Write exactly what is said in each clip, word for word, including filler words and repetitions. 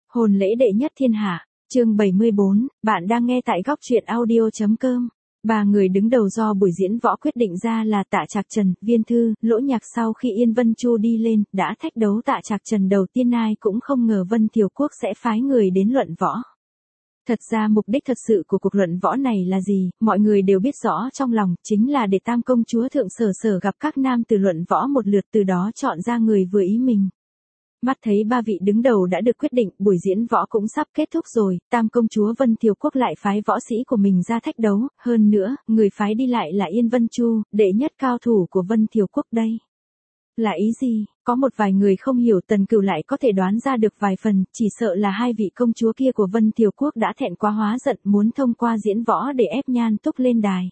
Hôn lễ đệ nhất thiên hạ, chương bảy mươi bốn, bạn đang nghe tại góc truyện audio.com. Ba người đứng đầu do buổi diễn võ quyết định ra là Tạ Trạc Trần, Viên Thư, Lỗ Nhạc. Sau khi Yên Vân Chu đi lên, đã thách đấu Tạ Trạc Trần đầu tiên, ai cũng không ngờ Vân Thiều Quốc sẽ phái người đến luận võ. Thật ra mục đích thật sự của cuộc luận võ này là gì, mọi người đều biết rõ trong lòng, chính là để Tam công chúa Thượng Sở Sở gặp các nam tử luận võ một lượt, từ đó chọn ra người vừa ý mình. Mắt thấy ba vị đứng đầu đã được quyết định, buổi diễn võ cũng sắp kết thúc rồi, Tam công chúa Vân Thiều Quốc lại phái võ sĩ của mình ra thách đấu, hơn nữa, người phái đi lại là Yên Vân Chu, đệ nhất cao thủ của Vân Thiều Quốc đây. Là ý gì? Có một vài người không hiểu, Tần Cửu lại có thể đoán ra được vài phần, chỉ sợ là hai vị công chúa kia của Vân Thiều Quốc đã thẹn quá hóa giận, muốn thông qua diễn võ để ép Nhan Túc lên đài.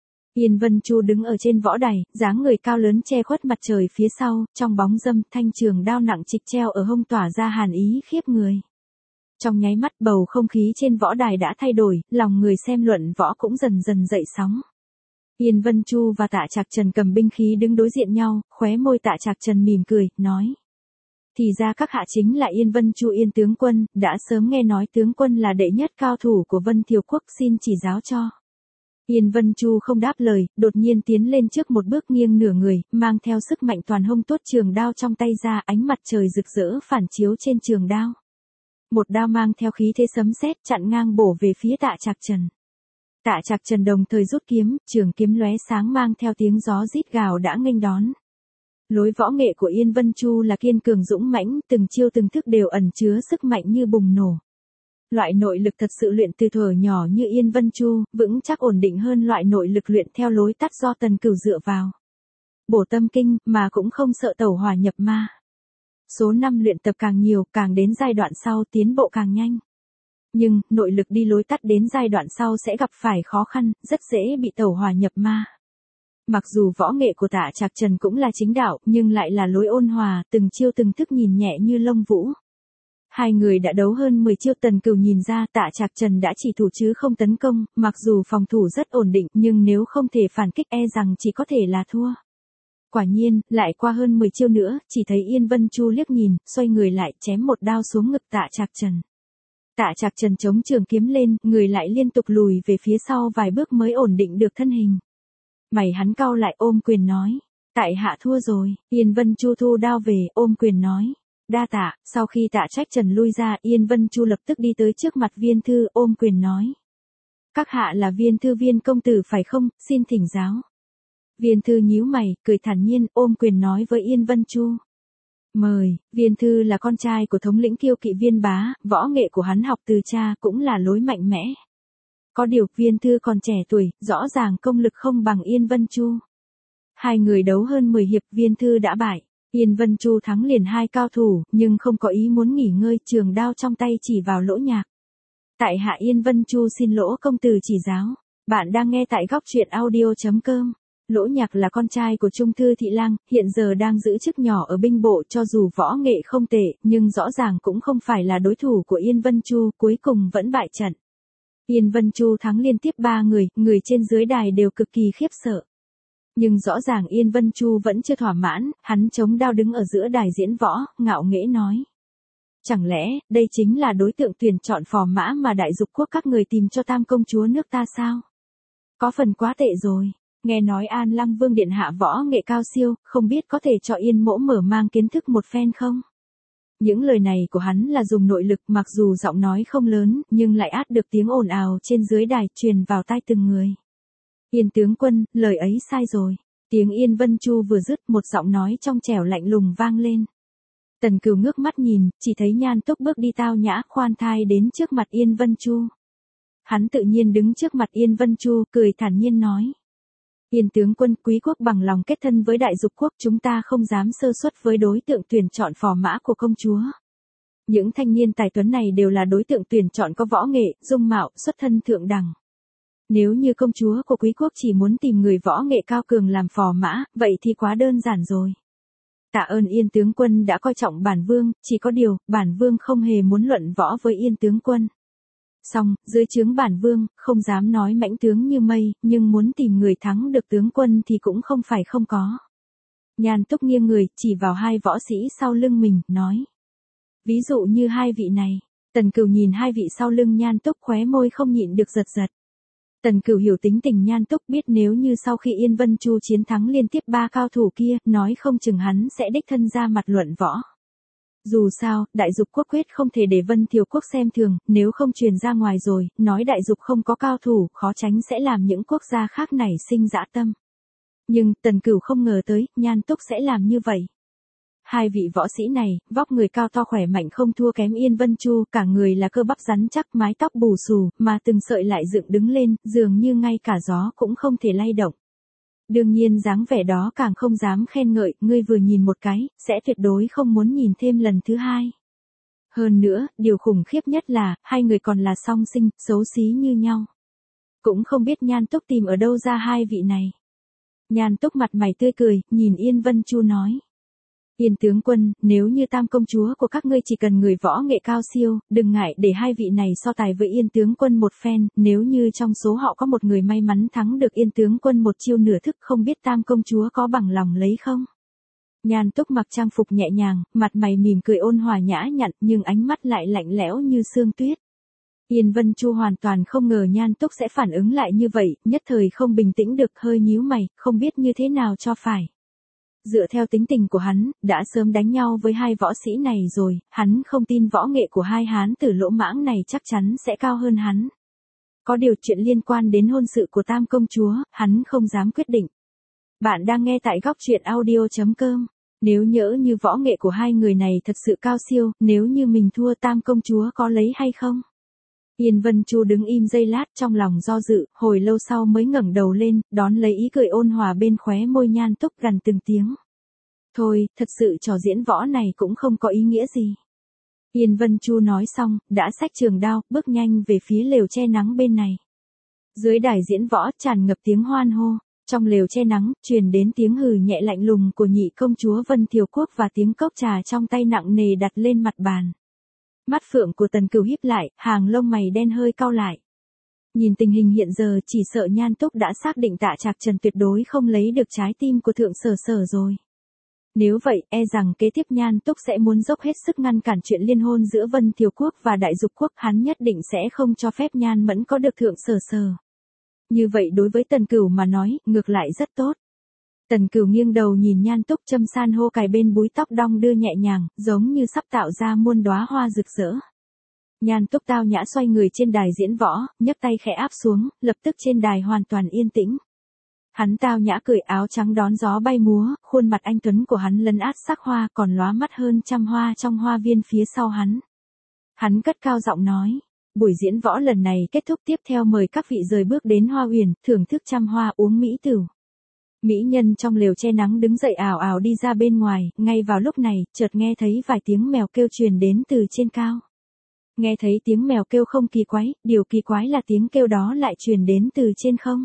Yên Vân Chu đứng ở trên võ đài, dáng người cao lớn che khuất mặt trời phía sau, trong bóng râm, thanh trường đao nặng trịch treo ở hông tỏa ra hàn ý khiếp người. Trong nháy mắt, bầu không khí trên võ đài đã thay đổi, lòng người xem luận võ cũng dần dần dậy sóng. Yên Vân Chu và Tạ Trạc Trần cầm binh khí đứng đối diện nhau, khóe môi Tạ Trạc Trần mỉm cười, nói: Thì ra các hạ chính là Yên Vân Chu Yên tướng quân, đã sớm nghe nói tướng quân là đệ nhất cao thủ của Vân Thiều Quốc, xin chỉ giáo cho. Yên Vân Chu không đáp lời, đột nhiên tiến lên trước một bước, nghiêng nửa người, mang theo sức mạnh toàn hông tuốt trường đao trong tay ra, ánh mặt trời rực rỡ phản chiếu trên trường đao. Một đao mang theo khí thế sấm sét chặn ngang bổ về phía Tạ Trạc Trần. Tạ Trạc Trần đồng thời rút kiếm, trường kiếm lóe sáng mang theo tiếng gió rít gào đã nghênh đón. Lối võ nghệ của Yên Vân Chu là kiên cường dũng mãnh, từng chiêu từng thức đều ẩn chứa sức mạnh như bùng nổ. Loại nội lực thật sự luyện từ thuở nhỏ như Yên Vân Chu, vững chắc ổn định hơn loại nội lực luyện theo lối tắt do Tần Cửu dựa vào. Bổ tâm kinh, mà cũng không sợ tẩu hỏa nhập ma. Số năm luyện tập càng nhiều, càng đến giai đoạn sau tiến bộ càng nhanh. Nhưng, nội lực đi lối tắt đến giai đoạn sau sẽ gặp phải khó khăn, rất dễ bị tẩu hỏa nhập ma. Mặc dù võ nghệ của Tạ Trạc Trần cũng là chính đạo, nhưng lại là lối ôn hòa, từng chiêu từng thức nhìn nhẹ như lông vũ. Hai người đã đấu hơn mười chiêu, Tần Cửu nhìn ra Tạ Trạc Trần đã chỉ thủ chứ không tấn công, mặc dù phòng thủ rất ổn định, nhưng nếu không thể phản kích e rằng chỉ có thể là thua. Quả nhiên, lại qua hơn mười chiêu nữa, chỉ thấy Yên Vân Chu liếc nhìn, xoay người lại, chém một đao xuống ngực Tạ Trạc Trần. Tạ Trạc Trần chống trường kiếm lên, người lại liên tục lùi về phía sau vài bước mới ổn định được thân hình. Mày hắn cau lại, ôm quyền nói: Tại hạ thua rồi. Yên Vân Chu thu đao về, ôm quyền nói: Đa tạ. Sau khi Tạ Trác Trần lui ra, Yên Vân Chu lập tức đi tới trước mặt Viên Thư, ôm quyền nói: Các hạ là Viên Thư Viên công tử phải không, xin thỉnh giáo. Viên Thư nhíu mày, cười thản nhiên, ôm quyền nói với Yên Vân Chu: Mời. Viên Thư là con trai của thống lĩnh kiêu kỵ Viên Bá, võ nghệ của hắn học từ cha, cũng là lối mạnh mẽ. Có điều, Viên Thư còn trẻ tuổi, rõ ràng công lực không bằng Yên Vân Chu. Hai người đấu hơn mười hiệp, Viên Thư đã bại. Yên Vân Chu thắng liền hai cao thủ, nhưng không có ý muốn nghỉ ngơi, trường đao trong tay chỉ vào Lỗ Nhạc. Tại hạ Yên Vân Chu xin Lỗ công tử chỉ giáo. Bạn đang nghe tại góc truyện audio.com. Lỗ Nhạc là con trai của Trung Thư Thị Lang, hiện giờ đang giữ chức nhỏ ở binh bộ, cho dù võ nghệ không tệ, nhưng rõ ràng cũng không phải là đối thủ của Yên Vân Chu, cuối cùng vẫn bại trận. Yên Vân Chu thắng liên tiếp ba người, người trên dưới đài đều cực kỳ khiếp sợ. Nhưng rõ ràng Yên Vân Chu vẫn chưa thỏa mãn, hắn chống đao đứng ở giữa đài diễn võ, ngạo nghễ nói: Chẳng lẽ, đây chính là đối tượng tuyển chọn phò mã mà Đại Dục Quốc các người tìm cho Tam công chúa nước ta sao? Có phần quá tệ rồi. Nghe nói An Lăng Vương điện hạ võ nghệ cao siêu, không biết có thể cho Yên mỗ mở mang kiến thức một phen không? Những lời này của hắn là dùng nội lực, mặc dù giọng nói không lớn, nhưng lại át được tiếng ồn ào trên dưới đài truyền vào tai từng người. Yên tướng quân, lời ấy sai rồi. Tiếng Yên Vân Chu vừa dứt, một giọng nói trong trẻo lạnh lùng vang lên. Tần Cửu ngước mắt nhìn, chỉ thấy Nhan Túc bước đi tao nhã khoan thai đến trước mặt Yên Vân Chu. Hắn tự nhiên đứng trước mặt Yên Vân Chu, cười thản nhiên nói: Yên tướng quân, quý quốc bằng lòng kết thân với Đại Dục Quốc, chúng ta không dám sơ suất với đối tượng tuyển chọn phò mã của công chúa. Những thanh niên tài tuấn này đều là đối tượng tuyển chọn có võ nghệ, dung mạo, xuất thân thượng đẳng. Nếu như công chúa của quý quốc chỉ muốn tìm người võ nghệ cao cường làm phò mã, vậy thì quá đơn giản rồi. Tạ ơn Yên tướng quân đã coi trọng bản vương, chỉ có điều, bản vương không hề muốn luận võ với Yên tướng quân. Xong, dưới trướng bản vương, không dám nói mãnh tướng như mây, nhưng muốn tìm người thắng được tướng quân thì cũng không phải không có. Nhan Túc nghiêng người, chỉ vào hai võ sĩ sau lưng mình, nói: Ví dụ như hai vị này. Tần Cửu nhìn hai vị sau lưng Nhan Túc khóe môi không nhịn được giật giật. Tần Cửu hiểu tính tình Nhan Túc, biết nếu như sau khi Yên Vân Chu chiến thắng liên tiếp ba cao thủ kia, nói không chừng hắn sẽ đích thân ra mặt luận võ. Dù sao, đại dục quốc quyết không thể để Vân Thiều quốc xem thường, nếu không truyền ra ngoài rồi, nói đại dục không có cao thủ, khó tránh sẽ làm những quốc gia khác nảy sinh dã tâm. Nhưng, Tần Cửu không ngờ tới, Nhan Túc sẽ làm như vậy. Hai vị võ sĩ này, vóc người cao to khỏe mạnh không thua kém Yên Vân Chu, cả người là cơ bắp rắn chắc, mái tóc bù xù, mà từng sợi lại dựng đứng lên, dường như ngay cả gió cũng không thể lay động. Đương nhiên dáng vẻ đó càng không dám khen ngợi, ngươi vừa nhìn một cái, sẽ tuyệt đối không muốn nhìn thêm lần thứ hai. Hơn nữa, điều khủng khiếp nhất là, hai người còn là song sinh, xấu xí như nhau. Cũng không biết Nhan Túc tìm ở đâu ra hai vị này. Nhan Túc mặt mày tươi cười, nhìn Yên Vân Chu nói. Yên tướng quân, nếu như tam công chúa của các ngươi chỉ cần người võ nghệ cao siêu, đừng ngại để hai vị này so tài với Yên tướng quân một phen, nếu như trong số họ có một người may mắn thắng được Yên tướng quân một chiêu nửa thức, không biết tam công chúa có bằng lòng lấy không? Nhan Túc mặc trang phục nhẹ nhàng, mặt mày mỉm cười ôn hòa nhã nhặn, nhưng ánh mắt lại lạnh lẽo như sương tuyết. Yên Vân Chu hoàn toàn không ngờ Nhan Túc sẽ phản ứng lại như vậy, nhất thời không bình tĩnh được, hơi nhíu mày, không biết như thế nào cho phải. Dựa theo tính tình của hắn, đã sớm đánh nhau với hai võ sĩ này rồi, hắn không tin võ nghệ của hai hán tử lỗ mãng này chắc chắn sẽ cao hơn hắn. Có điều chuyện liên quan đến hôn sự của tam công chúa, hắn không dám quyết định. Bạn đang nghe tại góc truyện audio chấm com. Nếu nhỡ như võ nghệ của hai người này thật sự cao siêu, nếu như mình thua tam công chúa có lấy hay không? Yên Vân Chu đứng im giây lát trong lòng do dự, hồi lâu sau mới ngẩng đầu lên, đón lấy ý cười ôn hòa bên khóe môi Nhan Túc gần từng tiếng. Thôi, thật sự trò diễn võ này cũng không có ý nghĩa gì. Yên Vân Chu nói xong, đã xách trường đao, bước nhanh về phía lều che nắng bên này. Dưới đài diễn võ tràn ngập tiếng hoan hô, trong lều che nắng, truyền đến tiếng hừ nhẹ lạnh lùng của nhị công chúa Vân Thiều Quốc và tiếng cốc trà trong tay nặng nề đặt lên mặt bàn. Mắt phượng của Tần Cửu híp lại, hàng lông mày đen hơi cau lại. Nhìn tình hình hiện giờ chỉ sợ Nhan Túc đã xác định Tạ Trạc Trần tuyệt đối không lấy được trái tim của thượng sở sở rồi. Nếu vậy, e rằng kế tiếp Nhan Túc sẽ muốn dốc hết sức ngăn cản chuyện liên hôn giữa Vân Thiều Quốc và Đại Dục Quốc, hắn nhất định sẽ không cho phép Nhan Mẫn có được thượng sở sở. Như vậy đối với Tần Cửu mà nói, ngược lại rất tốt. Tần Cửu nghiêng đầu nhìn Nhan Túc châm san hô cài bên búi tóc đong đưa nhẹ nhàng, giống như sắp tạo ra muôn đóa hoa rực rỡ. Nhan Túc tao nhã xoay người trên đài diễn võ, nhấc tay khẽ áp xuống, lập tức trên đài hoàn toàn yên tĩnh. Hắn tao nhã cởi áo trắng đón gió bay múa, khuôn mặt anh tuấn của hắn lấn át sắc hoa còn lóa mắt hơn trăm hoa trong hoa viên phía sau hắn. Hắn cất cao giọng nói, buổi diễn võ lần này kết thúc, tiếp theo mời các vị rời bước đến Hoa Huyền, thưởng thức trăm hoa uống mỹ tửu. Mỹ nhân trong lều che nắng đứng dậy ảo ảo đi ra bên ngoài, ngay vào lúc này, chợt nghe thấy vài tiếng mèo kêu truyền đến từ trên cao. Nghe thấy tiếng mèo kêu không kỳ quái, điều kỳ quái là tiếng kêu đó lại truyền đến từ trên không.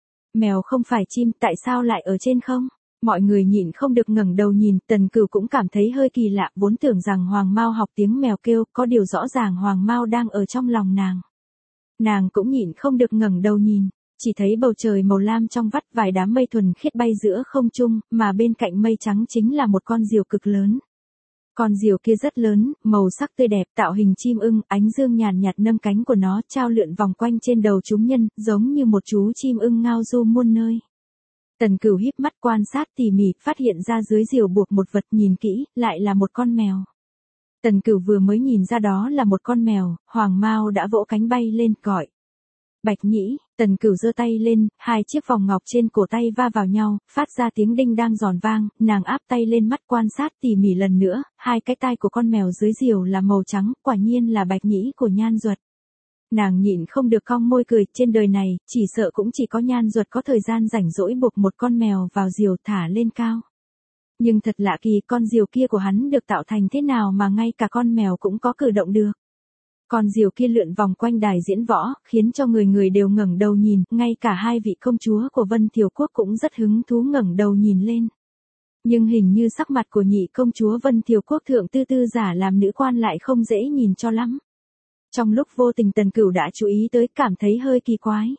Mèo không phải chim, tại sao lại ở trên không? Mọi người nhịn không được ngẩng đầu nhìn, Tần Cửu cũng cảm thấy hơi kỳ lạ, vốn tưởng rằng Hoàng Mao học tiếng mèo kêu, có điều rõ ràng Hoàng Mao đang ở trong lòng nàng. Nàng cũng nhịn không được ngẩng đầu nhìn, chỉ thấy bầu trời màu lam trong vắt vài đám mây thuần khiết bay giữa không trung, mà bên cạnh mây trắng chính là một con diều cực lớn. Con diều kia rất lớn, màu sắc tươi đẹp, tạo hình chim ưng, ánh dương nhàn nhạt nâng cánh của nó trao lượn vòng quanh trên đầu chúng nhân, giống như một chú chim ưng ngao du muôn nơi. Tần Cửu híp mắt quan sát tỉ mỉ, phát hiện ra dưới diều buộc một vật, nhìn kỹ, lại là một con mèo. Tần Cửu vừa mới nhìn ra đó là một con mèo, Hoàng Mao đã vỗ cánh bay lên, gọi. Bạch Nhĩ, Tần Cửu giơ tay lên, hai chiếc vòng ngọc trên cổ tay va vào nhau, phát ra tiếng đinh đang giòn vang, nàng áp tay lên mắt quan sát tỉ mỉ lần nữa, hai cái tai của con mèo dưới diều là màu trắng, quả nhiên là Bạch Nhĩ của Nhan Duật. Nàng nhịn không được cong môi cười, trên đời này, chỉ sợ cũng chỉ có Nhan Duật có thời gian rảnh rỗi buộc một con mèo vào diều thả lên cao. Nhưng thật lạ kỳ, con diều kia của hắn được tạo thành thế nào mà ngay cả con mèo cũng có cử động được. Con diều kia lượn vòng quanh đài diễn võ, khiến cho người người đều ngẩng đầu nhìn, ngay cả hai vị công chúa của Vân Thiều Quốc cũng rất hứng thú ngẩng đầu nhìn lên. Nhưng hình như sắc mặt của nhị công chúa Vân Thiều Quốc thượng tư tư giả làm nữ quan lại không dễ nhìn cho lắm. Trong lúc vô tình Tần Cửu đã chú ý tới, cảm thấy hơi kỳ quái.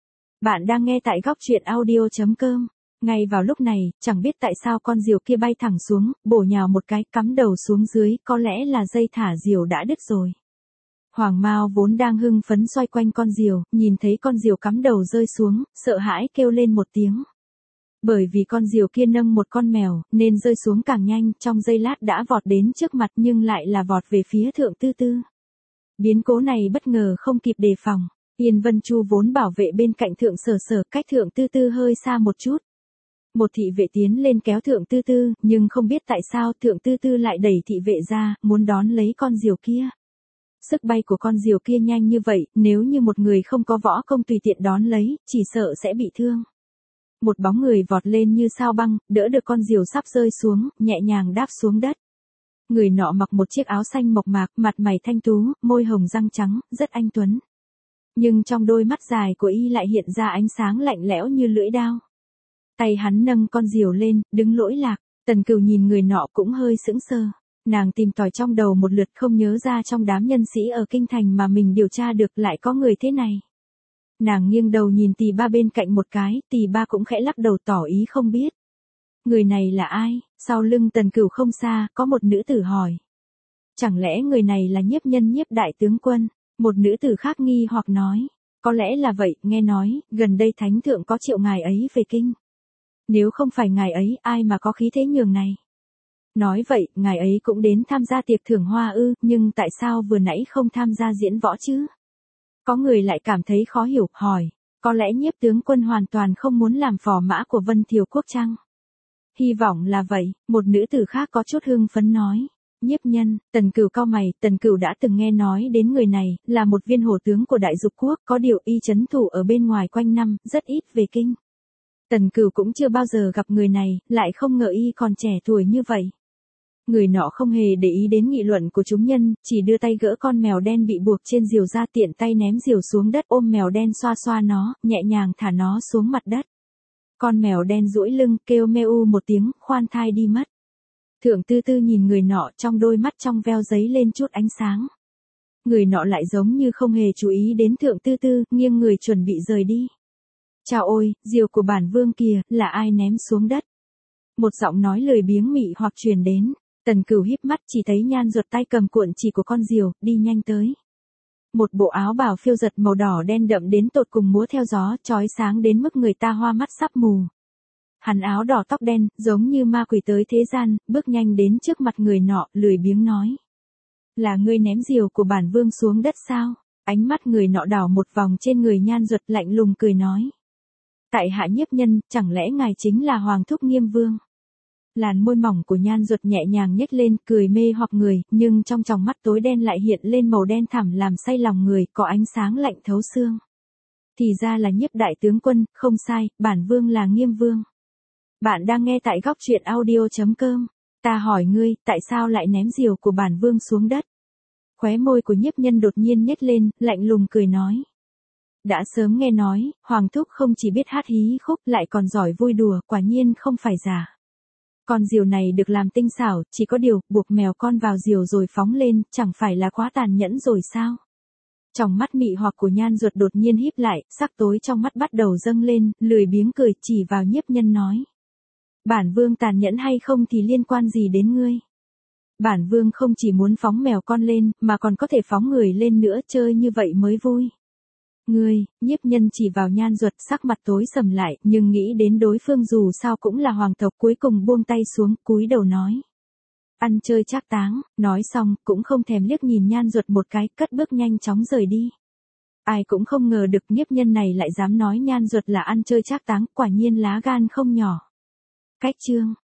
Bạn đang nghe tại góc truyện audio chấm com. Ngay vào lúc này, chẳng biết tại sao con diều kia bay thẳng xuống, bổ nhào một cái, cắm đầu xuống dưới, có lẽ là dây thả diều đã đứt rồi. Hoàng Mao vốn đang hưng phấn xoay quanh con diều, nhìn thấy con diều cắm đầu rơi xuống, sợ hãi kêu lên một tiếng. Bởi vì con diều kia nâng một con mèo, nên rơi xuống càng nhanh, trong giây lát đã vọt đến trước mặt nhưng lại là vọt về phía Thượng Tư Tư. Biến cố này bất ngờ không kịp đề phòng. Yên Vân Chu vốn bảo vệ bên cạnh Thượng Sở Sở, cách Thượng Tư Tư hơi xa một chút. Một thị vệ tiến lên kéo Thượng Tư Tư, nhưng không biết tại sao Thượng Tư Tư lại đẩy thị vệ ra, muốn đón lấy con diều kia. Sức bay của con diều kia nhanh như vậy, nếu như một người không có võ công tùy tiện đón lấy, chỉ sợ sẽ bị thương. Một bóng người vọt lên như sao băng, đỡ được con diều sắp rơi xuống, nhẹ nhàng đáp xuống đất. Người nọ mặc một chiếc áo xanh mộc mạc, mặt mày thanh tú, môi hồng răng trắng, rất anh tuấn. Nhưng trong đôi mắt dài của y lại hiện ra ánh sáng lạnh lẽo như lưỡi đao. Tay hắn nâng con diều lên, đứng lỗi lạc. Tần Cửu nhìn người nọ cũng hơi sững sờ. Nàng tìm tòi trong đầu một lượt không nhớ ra trong đám nhân sĩ ở kinh thành mà mình điều tra được lại có người thế này. Nàng nghiêng đầu nhìn Tỳ Ba bên cạnh một cái, Tỳ Ba cũng khẽ lắc đầu tỏ ý không biết. Người này là ai? Sau lưng Tần Cửu không xa, có một nữ tử hỏi. Chẳng lẽ người này là Nhiếp Nhân Nhiếp đại tướng quân? Một nữ tử khác nghi hoặc nói. Có lẽ là vậy, nghe nói, gần đây thánh thượng có triệu ngài ấy về kinh. Nếu không phải ngài ấy, ai mà có khí thế nhường này? Nói vậy, ngài ấy cũng đến tham gia tiệc thưởng hoa ư, nhưng tại sao vừa nãy không tham gia diễn võ chứ? Có người lại cảm thấy khó hiểu, hỏi, có lẽ Nhiếp tướng quân hoàn toàn không muốn làm phò mã của Vân Thiều Quốc chăng? Hy vọng là vậy, một nữ tử khác có chút hưng phấn nói. Nhiếp nhân, Tần Cửu cau mày, Tần Cửu đã từng nghe nói đến người này, là một viên hổ tướng của Đại Dục Quốc, có điều y trấn thủ ở bên ngoài quanh năm, rất ít về kinh. Tần Cửu cũng chưa bao giờ gặp người này, lại không ngờ y còn trẻ tuổi như vậy. Người nọ không hề để ý đến nghị luận của chúng nhân, chỉ đưa tay gỡ con mèo đen bị buộc trên diều ra, tiện tay ném diều xuống đất, ôm mèo đen xoa xoa nó, nhẹ nhàng thả nó xuống mặt đất. Con mèo đen duỗi lưng, kêu meo một tiếng, khoan thai đi mất. Thượng Tư Tư nhìn người nọ, trong đôi mắt trong veo giấy lên chút ánh sáng. Người nọ lại giống như không hề chú ý đến Thượng Tư Tư, nghiêng người chuẩn bị rời đi. Chào ôi, diều của bản vương kìa, là ai ném xuống đất? Một giọng nói lười biếng mị hoặc truyền đến. Tần Cửu híp mắt chỉ thấy Nhan Duật tay cầm cuộn chỉ của con diều, đi nhanh tới. Một bộ áo bào phiêu giật màu đỏ đen đậm đến tột cùng múa theo gió, chói sáng đến mức người ta hoa mắt sắp mù. Hắn áo đỏ tóc đen, giống như ma quỷ tới thế gian, bước nhanh đến trước mặt người nọ, lười biếng nói. Là ngươi ném diều của bản vương xuống đất sao? Ánh mắt người nọ đảo một vòng trên người Nhan Duật, lạnh lùng cười nói. Tại hạ Nhiếp nhân, chẳng lẽ ngài chính là Hoàng thúc Nghiêm vương? Làn môi mỏng của Nhan Duật nhẹ nhàng nhếch lên, cười mê hoặc người, nhưng trong tròng mắt tối đen lại hiện lên màu đen thẳm làm say lòng người, có ánh sáng lạnh thấu xương. Thì ra là Nhiếp đại tướng quân, không sai, bản vương là Nghiêm vương. Bạn đang nghe tại góc truyện audio chấm com. Ta hỏi ngươi, tại sao lại ném diều của bản vương xuống đất? Khóe môi của Nhiếp nhân đột nhiên nhếch lên, lạnh lùng cười nói. Đã sớm nghe nói, Hoàng thúc không chỉ biết hát hí khúc, lại còn giỏi vui đùa, quả nhiên không phải giả. Con diều này được làm tinh xảo, chỉ có điều, buộc mèo con vào diều rồi phóng lên, chẳng phải là quá tàn nhẫn rồi sao? Trong mắt mị hoặc của Nhan Duật đột nhiên híp lại, sắc tối trong mắt bắt đầu dâng lên, lười biếng cười chỉ vào Nhiếp nhân nói. Bản vương tàn nhẫn hay không thì liên quan gì đến ngươi? Bản vương không chỉ muốn phóng mèo con lên, mà còn có thể phóng người lên nữa, chơi như vậy mới vui. Ngươi, Nhiếp nhân chỉ vào Nhan Duật, sắc mặt tối sầm lại, nhưng nghĩ đến đối phương dù sao cũng là hoàng tộc, cuối cùng buông tay xuống, cúi đầu nói. Ăn chơi trác táng, nói xong, cũng không thèm liếc nhìn Nhan Duật một cái, cất bước nhanh chóng rời đi. Ai cũng không ngờ được Nhiếp nhân này lại dám nói Nhan Duật là ăn chơi trác táng, quả nhiên lá gan không nhỏ. Cách chương